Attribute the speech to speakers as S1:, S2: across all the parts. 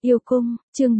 S1: Yêu cung, chương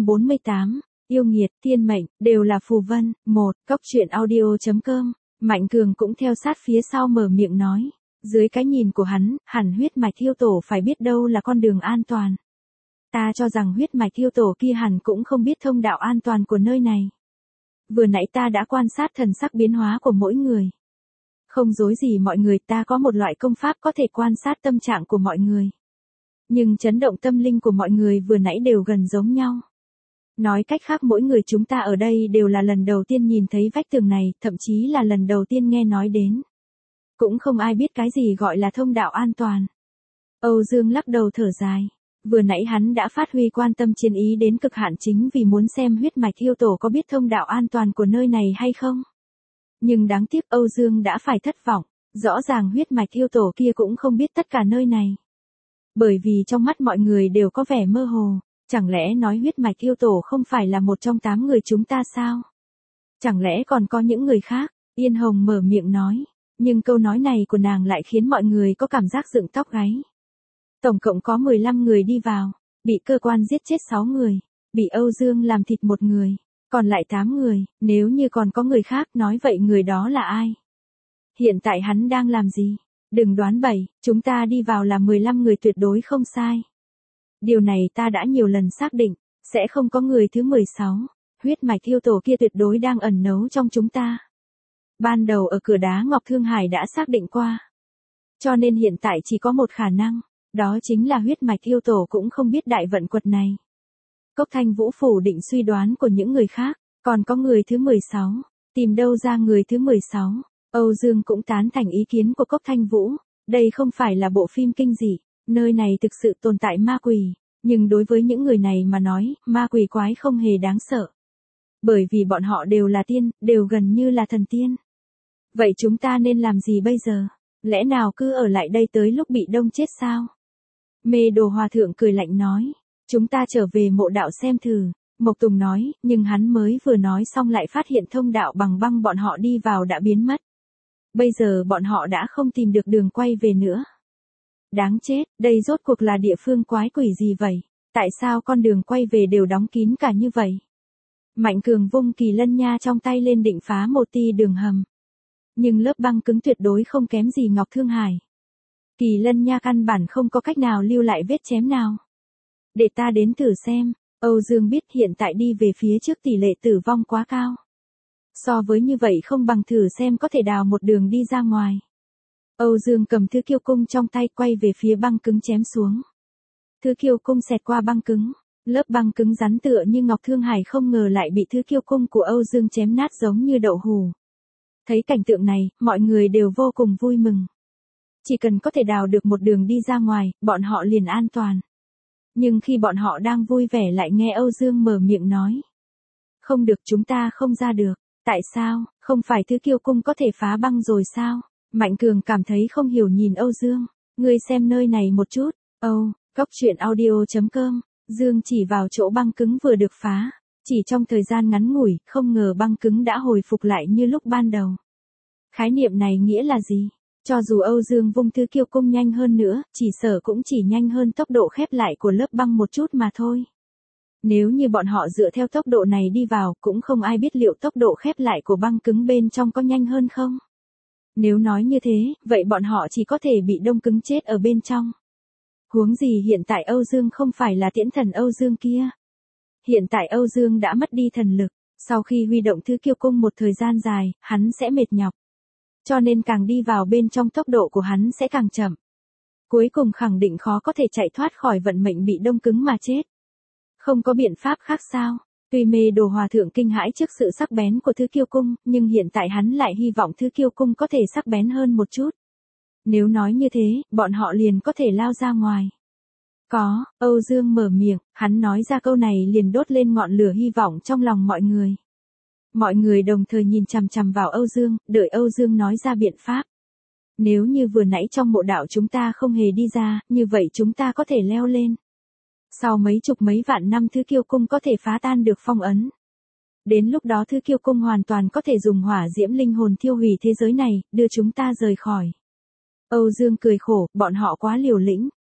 S1: 748, yêu nghiệt, thiên mệnh, đều là phù vân. Cốc truyện audio.com, Mạnh Cường cũng theo sát phía sau mở miệng nói. Dưới cái nhìn của hắn, hẳn huyết mạch yêu tổ phải biết đâu là con đường an toàn. Ta cho rằng huyết mạch yêu tổ kia hẳn cũng không biết thông đạo an toàn của nơi này. Vừa nãy ta đã quan sát thần sắc biến hóa của mỗi người. Không dối gì mọi người, ta có một loại công pháp có thể quan sát tâm trạng của mọi người. Nhưng chấn động tâm linh của mọi người vừa nãy đều gần giống nhau. Nói cách khác mỗi người chúng ta ở đây đều là lần đầu tiên nhìn thấy vách tường này, thậm chí là lần đầu tiên nghe nói đến. Cũng không ai biết cái gì gọi là thông đạo an toàn. Âu Dương lắc đầu thở dài. Vừa nãy hắn đã phát huy quan tâm chiến ý đến cực hạn chính vì muốn xem huyết mạch yêu tổ có biết thông đạo an toàn của nơi này hay không. Nhưng đáng tiếc Âu Dương đã phải thất vọng, rõ ràng huyết mạch yêu tổ kia cũng không biết tất cả nơi này. Bởi vì trong mắt mọi người đều có vẻ mơ hồ, chẳng lẽ nói huyết mạch yêu tổ không phải là một trong 8 người chúng ta sao? Chẳng lẽ còn có những người khác? Yên Hồng mở miệng nói, nhưng câu nói này của nàng lại khiến mọi người có cảm giác dựng tóc gáy. Tổng cộng có 15 người đi vào, bị cơ quan giết chết 6 người, bị Âu Dương làm thịt 1 người, còn lại 8 người, nếu như còn có người khác nói vậy người đó là ai? Hiện tại hắn đang làm gì? Đừng đoán bậy, chúng ta đi vào là 15 người tuyệt đối không sai. Điều này ta đã nhiều lần xác định, sẽ không có người thứ 16, huyết mạch yêu tổ kia tuyệt đối đang ẩn náu trong chúng ta. Ban đầu ở cửa đá Ngọc Thương Hải đã xác định qua. Cho nên hiện tại chỉ có một khả năng, đó chính là huyết mạch yêu tổ cũng không biết đại vận quật này. Cốc Thanh Vũ phủ định suy đoán của những người khác, còn có người thứ 16, tìm đâu ra người thứ 16. Âu Dương cũng tán thành ý kiến của Cốc Thanh Vũ, đây không phải là bộ phim kinh dị, nơi này thực sự tồn tại ma quỷ, nhưng đối với những người này mà nói, ma quỷ quái không hề đáng sợ. Bởi vì bọn họ đều là tiên, đều gần như là thần tiên. Vậy chúng ta nên làm gì bây giờ? Lẽ nào cứ ở lại đây tới lúc bị đông chết sao? Mê Đồ Hòa Thượng cười lạnh nói, chúng ta trở về mộ đạo xem thử. Mộc Tùng nói, nhưng hắn mới vừa nói xong lại phát hiện thông đạo bằng băng bọn họ đi vào đã biến mất. Bây giờ bọn họ đã không tìm được đường quay về nữa. Đáng chết, đây rốt cuộc là địa phương quái quỷ gì vậy? Tại sao con đường quay về đều đóng kín cả như vậy? Mạnh Cường vung kỳ lân nha trong tay lên định phá một tia đường hầm. Nhưng lớp băng cứng tuyệt đối không kém gì Ngọc Thương Hải. Kỳ lân nha căn bản không có cách nào lưu lại vết chém nào. Để ta đến thử xem. Âu Dương biết hiện tại đi về phía trước tỷ lệ tử vong quá cao. So với như vậy không bằng thử xem có thể đào một đường đi ra ngoài. Âu Dương cầm thứ kiêu cung trong tay quay về phía băng cứng chém xuống. Thứ kiêu cung xẹt qua băng cứng. Lớp băng cứng rắn tựa như Ngọc Thương Hải không ngờ lại bị thứ kiêu cung của Âu Dương chém nát giống như đậu hủ. Thấy cảnh tượng này, mọi người đều vô cùng vui mừng. Chỉ cần có thể đào được một đường đi ra ngoài, bọn họ liền an toàn. Nhưng khi bọn họ đang vui vẻ lại nghe Âu Dương mở miệng nói. Không được, chúng ta không ra được. Tại sao, không phải thứ kiêu cung có thể phá băng rồi sao? Mạnh Cường cảm thấy không hiểu nhìn Âu Dương. Ngươi xem nơi này một chút. Cốc truyện audio.com, Dương chỉ vào chỗ băng cứng vừa được phá. Chỉ trong thời gian ngắn ngủi, không ngờ băng cứng đã hồi phục lại như lúc ban đầu. Khái niệm này nghĩa là gì? Cho dù Âu Dương vung thứ kiêu cung nhanh hơn nữa, chỉ sợ cũng chỉ nhanh hơn tốc độ khép lại của lớp băng một chút mà thôi. Nếu như bọn họ dựa theo tốc độ này đi vào, cũng không ai biết liệu tốc độ khép lại của băng cứng bên trong có nhanh hơn không. Nếu nói như thế, vậy bọn họ chỉ có thể bị đông cứng chết ở bên trong. Huống gì hiện tại Âu Dương không phải là tiễn thần Âu Dương kia. Hiện tại Âu Dương đã mất đi thần lực, sau khi huy động thứ kiêu cung một thời gian dài, hắn sẽ mệt nhọc. Cho nên càng đi vào bên trong tốc độ của hắn sẽ càng chậm. Cuối cùng khẳng định khó có thể chạy thoát khỏi vận mệnh bị đông cứng mà chết. Không có biện pháp khác sao? Tuy Mê Đồ Hòa Thượng kinh hãi trước sự sắc bén của thứ kiêu cung, nhưng hiện tại hắn lại hy vọng thứ kiêu cung có thể sắc bén hơn một chút. Nếu nói như thế, bọn họ liền có thể lao ra ngoài. Âu Dương mở miệng, hắn nói ra câu này liền đốt lên ngọn lửa hy vọng trong lòng mọi người. Mọi người đồng thời nhìn chằm chằm vào Âu Dương, đợi Âu Dương nói ra biện pháp. Nếu như vừa nãy trong mộ đạo chúng ta không hề đi ra, như vậy chúng ta có thể leo lên. Sau mấy chục mấy vạn năm thứ kiêu cung có thể phá tan được phong ấn. Đến lúc đó thứ kiêu cung hoàn toàn có thể dùng hỏa diễm linh hồn thiêu hủy thế giới này, đưa chúng ta rời khỏi. Âu Dương cười khổ, bọn họ quá liều lĩnh.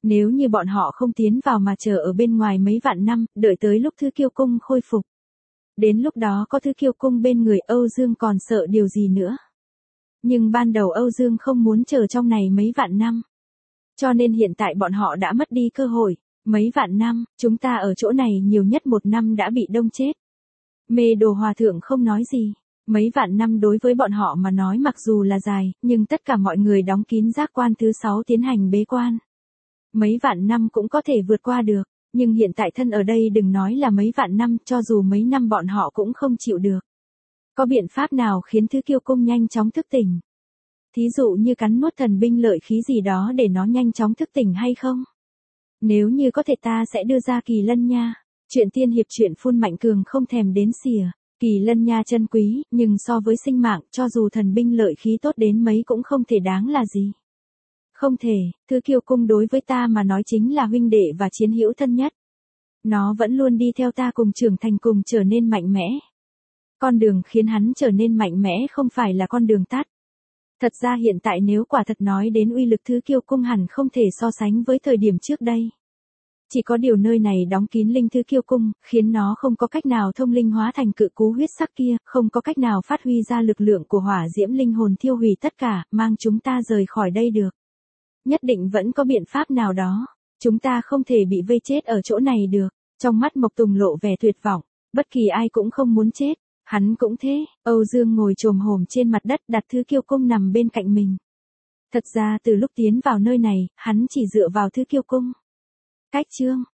S1: Nếu như bọn họ không tiến vào mà chờ ở bên ngoài mấy vạn năm, đợi tới lúc Thứ Kiêu Cung khôi phục. Đến lúc đó có Thứ Kiêu Cung bên người, Âu Dương còn sợ điều gì nữa. Nhưng ban đầu Âu Dương không muốn chờ trong này mấy vạn năm. Cho nên hiện tại bọn họ đã mất đi cơ hội. Mấy vạn năm, chúng ta ở chỗ này nhiều nhất 1 năm đã bị đông chết. Mê Đồ Hòa Thượng không nói gì. Mấy vạn năm đối với bọn họ mà nói mặc dù là dài, nhưng tất cả mọi người đóng kín giác quan thứ 6 tiến hành bế quan. Mấy vạn năm cũng có thể vượt qua được, nhưng hiện tại thân ở đây đừng nói là mấy vạn năm, cho dù mấy năm bọn họ cũng không chịu được. Có biện pháp nào khiến Thứ Kiêu Cung nhanh chóng thức tỉnh? Thí dụ như cắn nuốt thần binh lợi khí gì đó để nó nhanh chóng thức tỉnh hay không? Nếu như có thể ta sẽ đưa ra Kỳ Lân Nha. Chuyện tiên hiệp chuyện phun Mạnh Cường không thèm đến xỉa. Kỳ Lân Nha chân quý, nhưng so với sinh mạng, cho dù thần binh lợi khí tốt đến mấy cũng không thể đáng là gì. Không thể, Thứ Kiêu Cung đối với ta mà nói chính là huynh đệ và chiến hữu thân nhất. Nó vẫn luôn đi theo ta cùng trưởng thành cùng trở nên mạnh mẽ. Con đường khiến hắn trở nên mạnh mẽ không phải là con đường tắt. Thật ra hiện tại nếu quả thật nói đến uy lực Thứ Kiêu Cung hẳn không thể so sánh với thời điểm trước đây. Chỉ có điều nơi này đóng kín linh Thứ Kiêu Cung, khiến nó không có cách nào thông linh hóa thành cự cú huyết sắc kia, không có cách nào phát huy ra lực lượng của hỏa diễm linh hồn thiêu hủy tất cả, mang chúng ta rời khỏi đây được. Nhất định vẫn có biện pháp nào đó, chúng ta không thể bị vây chết ở chỗ này được. Trong mắt Mộc Tùng lộ vẻ tuyệt vọng, bất kỳ ai cũng không muốn chết, hắn cũng thế. Âu Dương ngồi chồm hổm trên mặt đất đặt Thứ Kiêu Cung nằm bên cạnh mình. Thật ra từ lúc tiến vào nơi này, hắn chỉ dựa vào Thứ Kiêu Cung. Cách chương